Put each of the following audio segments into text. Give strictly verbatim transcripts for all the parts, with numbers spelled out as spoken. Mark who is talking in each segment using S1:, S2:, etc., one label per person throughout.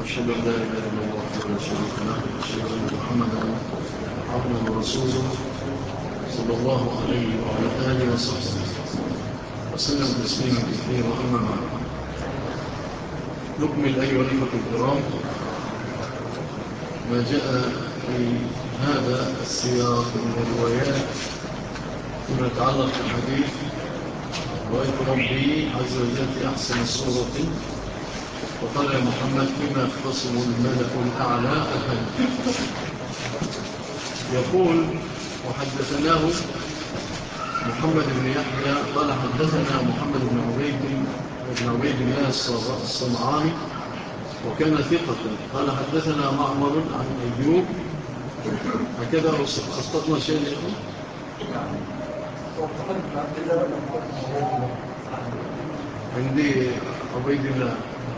S1: أشهد أن لا إله إلا الله وحده لا شريك له وأشهد أن محمدا عبده ورسوله صلى الله عليه وعلى آله وصحبه وسلم تسليما كثيرا. أما بعد، نكمل أيها الأخوة الكرام ما جاء في هذا السياق من الروايات فيما يتعلق بالحديث رأيت ربي عز وجل في أحسن صورة وقال يا محمد بما يختصم الملك الأعلى الحديث. يقول وحدثناه محمد بن يحيى قال حدثنا محمد بن عبيد بن عبيد الله الصنعاني وكان ثقة قال حدثنا معمر عن أيوب. هكذا أسقطنا شيء يقول عندي عبيد الله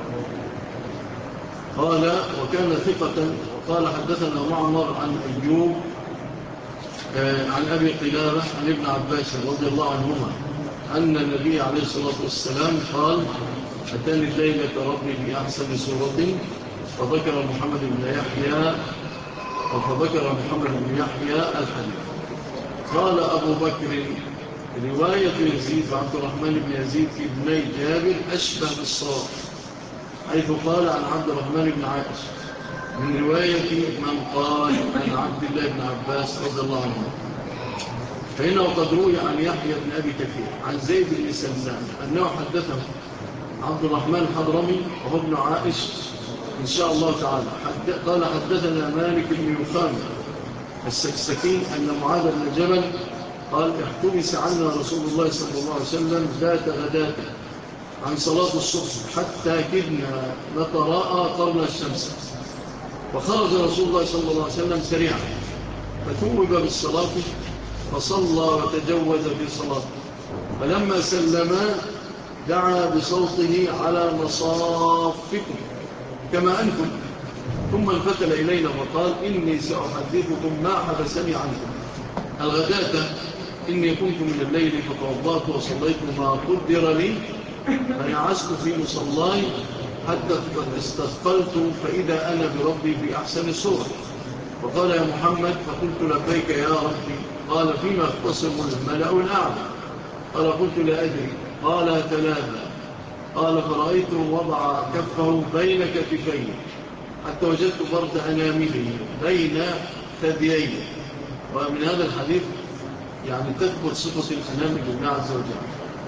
S1: قال وكان ثقة وقال حدثنا معمر عن أيوب عن أبي قلابة عن ابن عباس رضي الله عنهما أن النبي عليه الصلاة والسلام قال أتاني الليلة ربي في أحسن سورة فذكر محمد بن يحيى فذكر محمد بن يحيى الحديث. قال أبو بكر رواية يزيد عبد الرحمن بن يزيد في ابني جابر أشبه بالصواب، حيث قال عن عبد الرحمن بن عائش من رواية من قال عن عبد الله بن عباس رضي الله عنه، فإنه قد روي عن يحيى بن أبي كثير عن زيد بن سلمان أنه حدثه عبد الرحمن الحضرمي وهو ابن عائش إن شاء الله تعالى. حد قال حدثنا مالك بن يخامر السكسكي أن معاذ بن جبل قال احتبس عنا رسول الله صلى الله عليه وسلم ذات غداة عن صلاة الصبح حتى كدنا نتراءى قرن الشمس، فخرج رسول الله صلى الله عليه وسلم سريعا فتوب بالصلاة فصلى وتجوز في صلاته، فلما سلما دعا بصوته على مصافكم كما أنتم، ثم انفتل إلينا وقال إني سأحدثكم ما حبسني عنكم الغداة، إني كنت من الليل فتوضأت وصليت ما قدر لي فنعست في مصلاي حتى استثقلت فإذا أنا بربي في أحسن الصورة، فقال يا محمد فقلت لبيك يا ربي، قال فيما اختصم الملأ الأعلى، قال قلت لا أدري، قال ثلاثة، قال فرأيت وضع كفه بين كتفيه حتى وجدت برد أنامله بين ثدييه. ومن هذا الحديث يعني تثبت صفة الأنام لله عز وجل.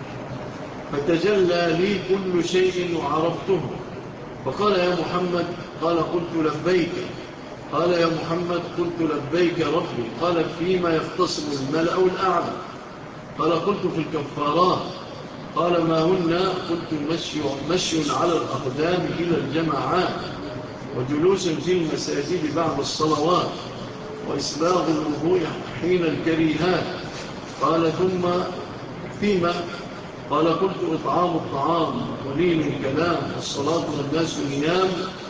S1: فتجلى لي كل شيء وعرفته، فقال يا محمد، قال قلت لبيك، قال يا محمد قلت لبيك ربي، قال فيما يختصم الملأ الأعلى، قال قلت في الكفارات، قال ما هن، قلت مشي, مشي على الأقدام إلى الجماعات وجلوس في المساجد بعد الصلوات وإسباغ الوضوء حين الكريهات، قال ثم فيما، قال قلت إطعام الطعام ولين الكلام والصلاة والناس نيام،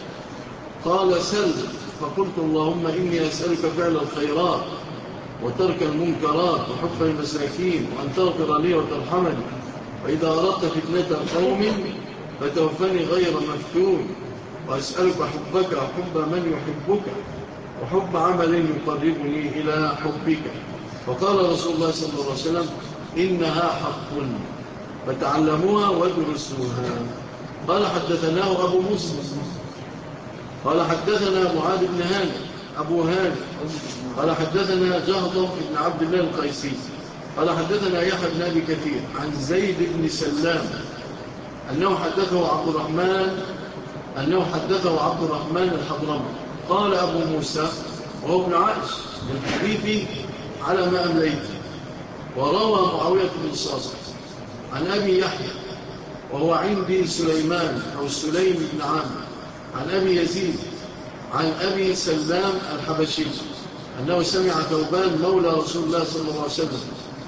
S1: قال سل، فقلت اللهم إني أسألك فعل الخيرات وترك المنكرات وحب المساكين وأن تغفر لي وترحمني، وإذا أردت فتنة قوم فتوفني غير مفتون، وأسألك حبك وحب من يحبك وحب عمل يقربني إلى حبك. فقال رسول الله صلى الله عليه وسلم إنها حق فتعلموها وادرسوها. قال حدثناه أبو مسلم قال حدثنا معاذ بن هاني أبو هاني قال حدثنا جهضم بن عبد الله القيسي قال حدثنا يحيى بن أبي كثير عن زيد بن سلام أنه حدثه عبد الرحمن أنه حدثه عبد الرحمن الحضرمي قال أبو موسى وهو ابن عائش بالحديث على ما أمليت. وروى معاوية بن صاصر عن أبي يحيى وهو عندي سليمان أو سليم بن عامر عن أبي يزيد عن أبي سلام الحبشي أنه سمع ثوبان مولى رسول الله صلى الله عليه وسلم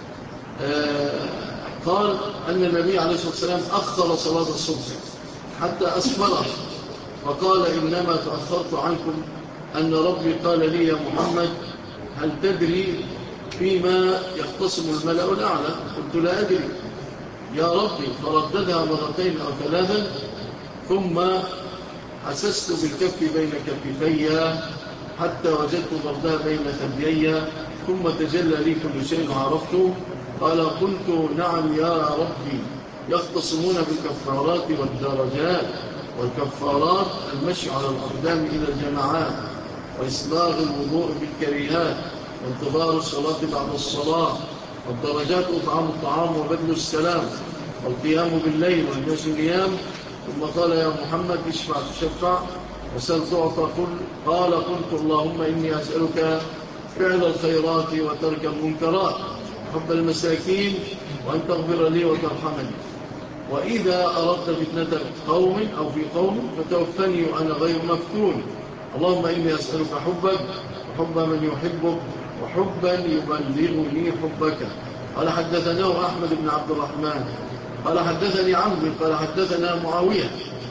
S1: آه قال أن النبي عليه الصلاة والسلام أخر صلاة الصبح حتى أسفره، فقال إنما تأخرت عنكم أن ربي قال لي يا محمد هل تدري فيما يختصم الملأ الأعلى؟ قلت لا أدري يا ربي، فرددها مرتين أو ثلاثا ثم حسست بالكف بين كففي حتى وجدت بردها بين ثديي ثم تجلى لي كل شيء عرفته. قال قلت نعم يا ربي يختصمون بالكفارات والدرجات، والكفارات المشي على الأقدام إلى الجماعات، وإسباغ الوضوء بالكريهات، وانتظار الصلاة بعد الصلاة، والدرجات إطعام الطعام وبذل السلام، والقيام بالليل والناس نيام. ثم قال يا محمد اشفع تشفع وسل تعطى. قال قلت اللهم إني أسألك فعل الخيرات وترك المنكرات وحب المساكين وأن تغفر لي وترحمني، وإذا أردت فتنة قوم أو في قوم فتوفني وأنا غير مفتون. اللهم إني أسألك حبك وحب من يحبك وحبا يبلغني حبك. قال حدثناه أحمد بن عبد الرحمن قال حدثني عمرو قال حدثنا معاوية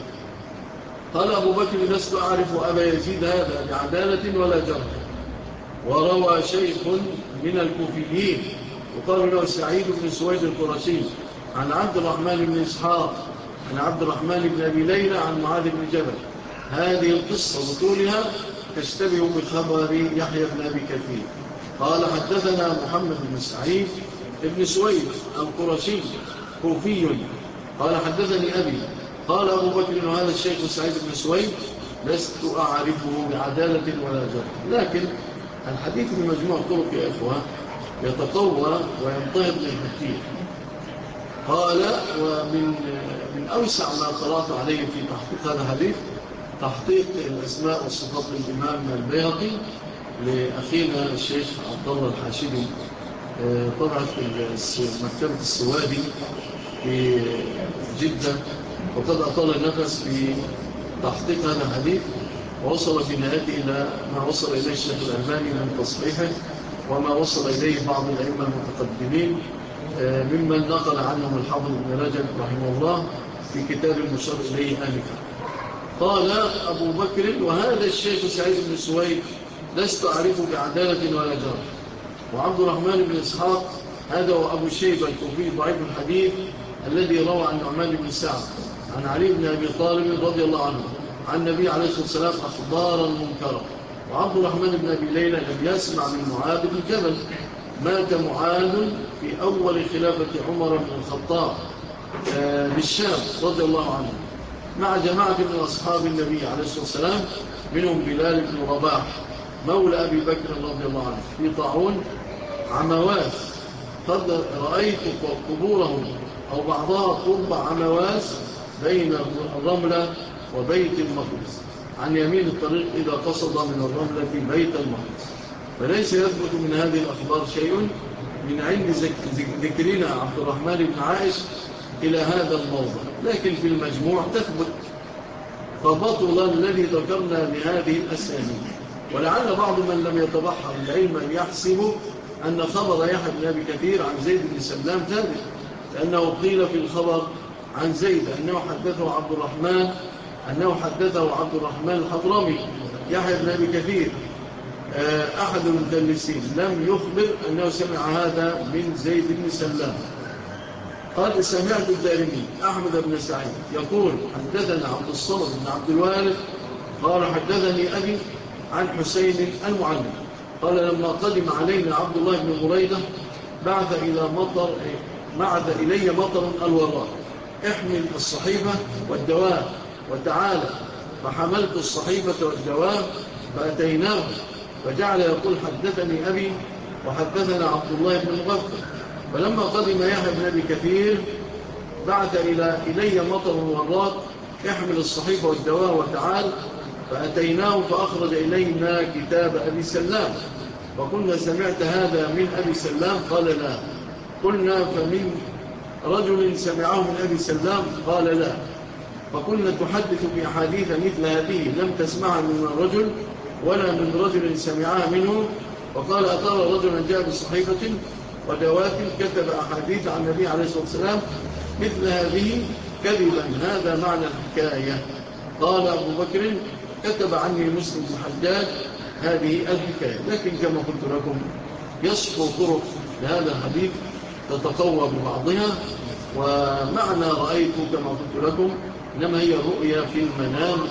S1: قال أبو بكر لست أعرف أبا يزيد هذا بعدالة ولا جرح. وروى شيخ من الكوفيين وقال له سعيد بن سويد القرشي عن عبد الرحمن بن إسحاق عن عبد الرحمن بن أبي ليلى عن معاذ بن جبل. هذه القصة بطولها تشتبه بخبر يحيى بن أبي كثير. قال حدثنا محمد بن سعيد بن سويد القرشي كوفي قال حدثني أبي قال أبو بكر هذا الشيخ سعيد بن سويد لست أعرفه بعدالة ولا جرح. لكن الحديث بمجموع طرق يا إخوة يتقوى وينتهض للحكيم. قال ومن من أوسع ما قرأت عليه في تحقيق هذا الحديث تحقيق الأسماء والصفات للإمام البيهقي لأخينا الشيخ عبد الله الحاشدي طبعا في مكتبة السوادي في جدة، وقد أطال النفس في تحقيق هذا الحديث ووصل في نهايته إلى ما وصل إليه الشيخ الألباني من تصحيحه وما وصل إليه بعض الأئمة المتقدمين ممن نقل عنهم الحافظ ابن رجب رحمه الله في كتاب المشار إليه آنفا. قال أبو بكر وهذا الشيخ سعيد بن سويد لست أعرفه بعدالة ولا جرح. وعبد الرحمن بن إسحاق هذا وأبو شيبة الكوفي ضعيف الحديث الذي روى عن نعمان بن سعد عن علي بن أبي طالب رضي الله عنه عن النبي عليه الصلاة والسلام أخبارا منكرة. وعبد الرحمن بن أبي ليلى لم يسمع من معاذ بن جبل. مات معاذ في أول خلافة عمر بن الخطاب بالشام رضي الله عنه مع جماعة من أصحاب النبي عليه الصلاة والسلام منهم بلال بن رباح مولى أبي بكر رضي الله عنه في طاعون عمواس. قد رأيت قبورهم أو بعضها قرب عمواس بين الرملة وبيت المقدس عن يمين الطريق إذا قصد من الرملة بيت المقدس. فليس يثبت من هذه الأخبار شيء من عند ذكرنا عبد الرحمن بن عائش إلى هذا الموضع، لكن في المجموع تثبت. فبطل الذي ذكرنا بهذه الأسانيد. ولعل بعض من لم يتبحر العلم أن يحسب أن خبر يحيى بن أبي كثير عن زيد بن سلام ثابت، لأنه قيل في الخبر عن زيد أنه حدثه عبد الرحمن أنه حدثه عبد الرحمن الحضرمي يحيى بن أبي كثير أحد المدلسين لم يخبر أنه سمع هذا من زيد بن سلام. قال سمعت الدارمي أحمد بن سعيد يقول حدثنا عبد الصمد بن عبد الوارث قال حدثني أبي عن حسين المعلم قال لما قدم علينا عبد الله بن بريدة بعث إلى مطر بعث إلي مطر الوراء احمل الصحيفة والدواب وتعالى. فحملت الصحيفة والدواب فأتيناه فجعل يقول حدثني أبي وحدثنا عبد الله بن مغفر. فلما قدم يحيى بن أبي كثير بعث إلى إلي مطر الوراء احمل الصحيفة والدواء وتعال. فأتيناه فأخرج إلينا كتاب أبي سلام فقلنا سمعت هذا من أبي سلام؟ قال لا. قلنا فمن رجل سمعه من أبي سلام؟ قال لا. فقلنا تحدث بأحاديث مثل هذه لم تسمعها من الرجل ولا من رجل سمعها منه؟ وقال أترى رجلا جاء بصحيفة ودوات كتب أحاديث عن النبي عليه الصلاة والسلام مثل هذه كذبا، هذا معنى الحكاية. قال أبو بكر كتب عني مسلم بن الحجاج هذه الحكاية. لكن كما قلت لكم يصفو طرق لهذا الحديث تتقوى ببعضها. ومعنى رأيت كما قلت لكم إنما هي رؤيا في المنام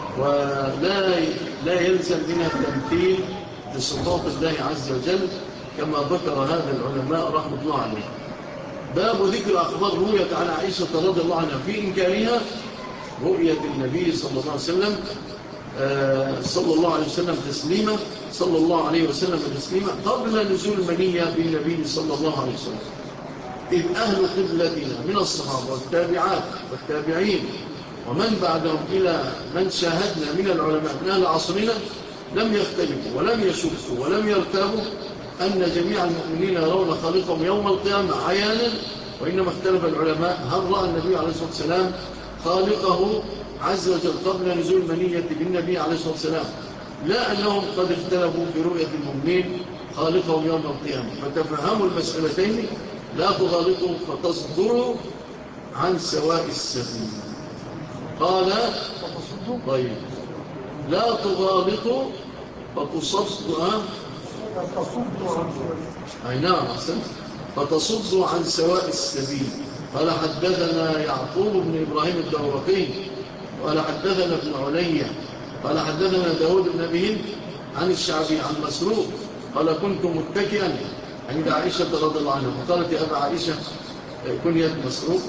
S1: ولا لا يلزم منها التمثيل بصفات الله عز وجل كما ذكر هذا العلماء رحمة الله عليه. باب ذكر أخبار رؤية عن عائشة رضي الله عنها في إمكانها رؤية النبي صلى الله عليه وسلم آه صلى الله عليه وسلم تسليما صلى الله عليه وسلم تسليما قبل نزول المنية بالنبي صلى الله عليه وسلم، إذ أهل قبلتنا من الصحابة والتابعات والتابعين ومن بعدهم إلى من شاهدنا من العلماء من أهل عصرنا لم يختلفوا ولم يشكوا ولم يرتابوا أن جميع المؤمنين يرون خالقهم يوم القيامة عيانا، وإنما اختلف العلماء هل رأى النبي عليه الصلاة والسلام خالقه عز وجل قبل نزول منية بالنبي عليه الصلاة والسلام، لا أنهم قد اختلفوا في رؤية المؤمنين خالقهم يوم القيامة. فتفهموا المسألتين لا تغالطوا فتصدروا عن سواء السبيل. قال طيب لا تغالطوا فتصدوا أي نعم أحسنت فتصدوا عن سواء السبيل. قال حدثنا يعقوب بن إبراهيم الدورقي قال حدثنا ابن عليا قال حدثنا داود بن أبي هند عن الشعبي عن مسروق قال كنت متكئا عند عائشة رضي الله عنها فقالت يا أبا عائشة كنية مسروق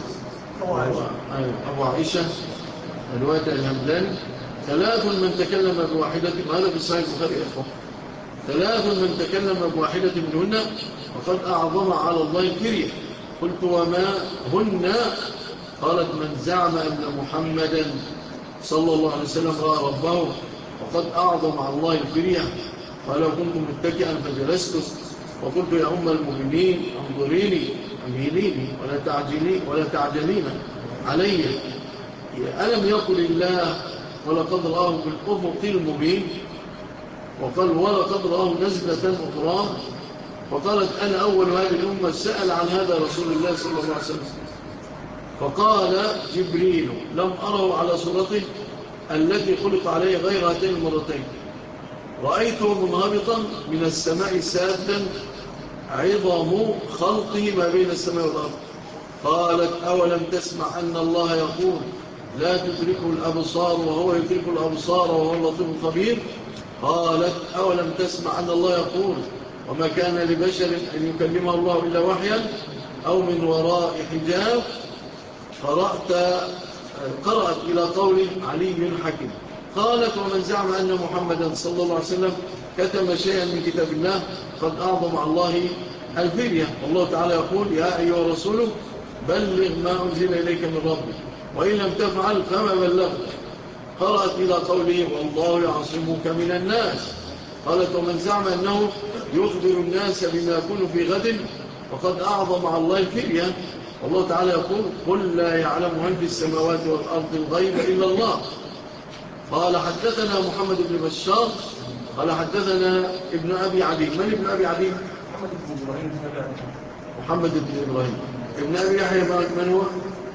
S1: أبو عائشة الواتع الهمداني ثلاث من تكلم بواحدة وهذا في صحيح البخاري إخوة ثلاث من تكلم بواحدة منهن وقد أعظم على الله الكريه. قلت وما هن؟ قالت من زعم أن محمدا صلى الله عليه وسلم رأى ربه وقد أعظم على الله الكريه. قال كنت متكئا فجلست وقلت يا أم المؤمنين انظريني أمهليني ولا تعجلين ولا تعجلين علي ألم يقل الله ولقد رآه بالأفق المبين وقال ولقد رآه نزلة أخرى. فقالت أنا أول هذه الأمة سأل عن هذا رسول الله صلى الله عليه وسلم. فقال جبريل لم أره على صورته التي خلق عليه غير هاتين المرتين رأيته منهبطا من السماء سادا عظم خلقه ما بين السماء والأرض. قالت أولم تسمع أن الله يقول لا تدركه الأبصار وهو يدرك الأبصار وهو اللطيف الخبير. قالت أولم تسمع أن الله يقول وما كان لبشر أن يكلمه الله إلا وحيا أو من وراء حجاب. قرأت قرأت إلى قول علي حكيم. قالت ومن زعم أن محمدا صلى الله عليه وسلم كتم شيئا من كتاب الله قد أعظم على الله الفرية. والله تعالى يقول يا أيها الرسول بلغ ما أنزل إليك من ربك وإن لم تفعل فما بلغت. قرأت إلى قوله والله يعصمك من الناس. قالت ومن زعم أنه يخبر الناس بما يكون في غد وقد أعظم على الله الفرية. والله تعالى يقول قل لا يعلم من في السماوات والأرض الغيب إلا الله. قال حدثنا محمد بن بشار قال حدثنا ابن أبي عدي. من ابن أبي عدي؟ محمد بن إبراهيم. ابن أبي يحيى من هو؟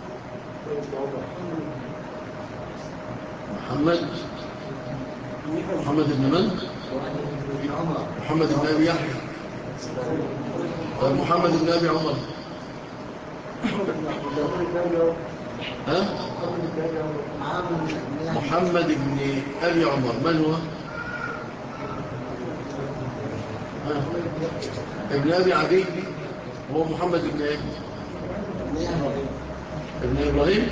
S1: محمد محمد بن من؟ محمد بن أبي يحيى. محمد بن أبي عمر. ها؟ محمد بن أبي عمر من هو؟ ها؟ ابن أبي عدي هو محمد بن ايه؟ ابن إبراهيم.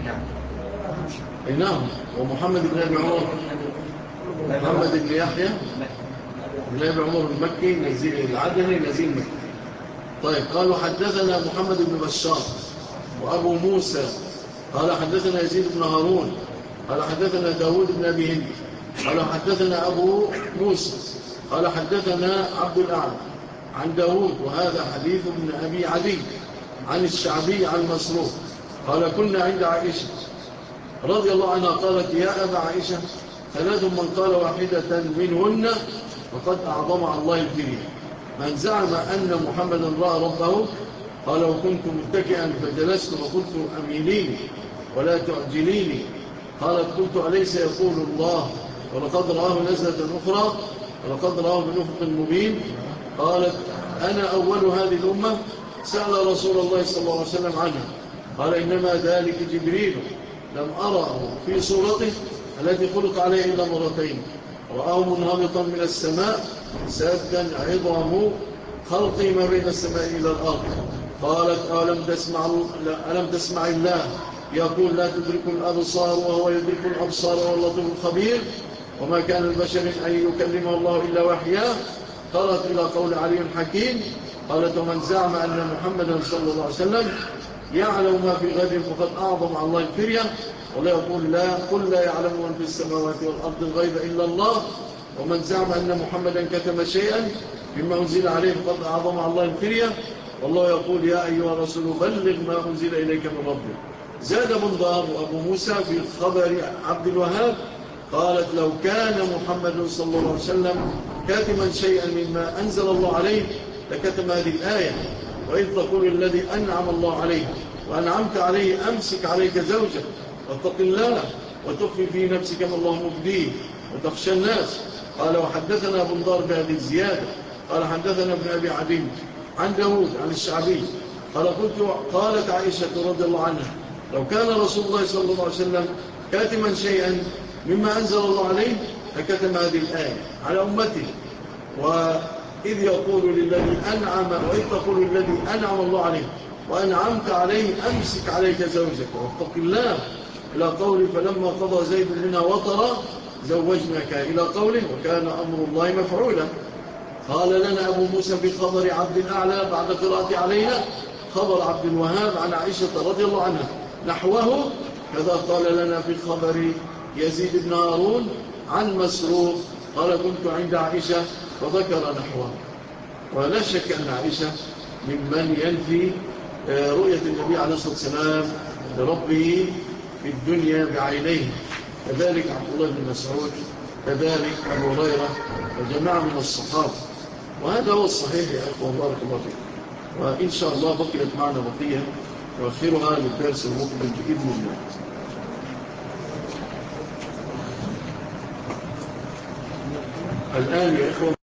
S1: نعم ومحمد بن أبي عمر محمد بن يحيى بن أبي عمر المكي نزيل العدني نزيل مكي. طيب قالوا حدثنا محمد بن بشار وأبو موسى قال حدثنا يزيد بن هارون قال حدثنا داود بن أبي هند قال حدثنا أبو موسى قال حدثنا عبد الأعلى عن داود وهذا حديث ابن أبي عدي عن الشعبي عن مسروق قال كنا عند عائشة رضي الله عنها قالت يا أبا عائشة ثلاث من قال واحدة منهن وقد أعظم على الله الكريم. من زعم أن محمدا رأى ربه قال وكنت متكئا فجلست وقلت أمينيني ولا تعجليني. قالت قلت أليس يقول الله ولقد رآه نزلة أخرى ولقد رآه بالأفق المبين. قالت أنا أول هذه الأمة سأل رسول الله صلى الله عليه وسلم عنها. قال إنما ذلك جبريل لم أره في صورته الذي خلق عليه إلا مرتين رآه منهبطا من السماء سدا عظم خلق ما بين السماء إلى الأرض. قالت ألم تسمع, ألم تسمع الله يقول لا تدرك الأبصار وهو يدرك الأبصار واللطيف الخبير وما كان البشر أن يكلمه الله إلا وحياه. قالت إلى قول علي حكيم. قالت ومن زعم أن محمدا صلى الله عليه وسلم يعلم ما في غد فقد أعظم على الله الفرية. ولا يقول لا قل لا يعلم من في السماوات والأرض الغيب إلا الله. ومن زعم أن محمدا كتم شيئا مما أنزل عليه فقد أعظم على الله الفرية. والله يقول يا أيها الرسول بلغ ما أنزل إليك من ربك. زاد بندار وأبو موسى في خبر عبد الوهاب قالت لو كان محمد صلى الله عليه وسلم كاتما شيئا مما أنزل الله عليه لكتم هذه الآية. وإذ تقول الذي أنعم الله عليه وأنعمت عليه أمسك عليك زوجك واتق الله وتخفي في نفسك ما الله مبديه وتخشى الناس. قال وحدثنا بندار بهذه الزيادة. قال حدثنا ابن أبي عدي عن داود عن الشعبي قال قلت قالت عائشة رضي الله عنها لو كان رسول الله صلى الله عليه وسلم كاتما شيئا مما أنزل الله عليه فكتم هذه الآية على أمته. وإذ يقول للذي أنعم وإذ تقول للذي أنعم الله عليه وأنعمت عليه أمسك عليك زوجك واتق الله إلى قوله فلما قضى زيد منها وطرا زوجناك إلى قوله وكان أمر الله مفعولا. قال لنا أبو موسى في خبر عبد الأعلى بعد قراءة علينا خبر عبد الوهاب عن عائشة رضي الله عنها نحوه كذا قال لنا في خبر يزيد بن هارون عن مسروق قال كنت عند عائشة وذكر نحوه. ولا شك أن عائشة ممن ينفي رؤية النبي عليه الصلاة والسلام لربه في الدنيا بعينيه. كذلك عبد الله بن مسعود كذلك أبو هريرة وجماعة من الصحابة. وهذا هو الصحيح يا أخوة بارك الله فيكم. وإن شاء الله بقيت معنا بقية نؤخرها للدرس المقبل بإذن الله. الآن يا إخوة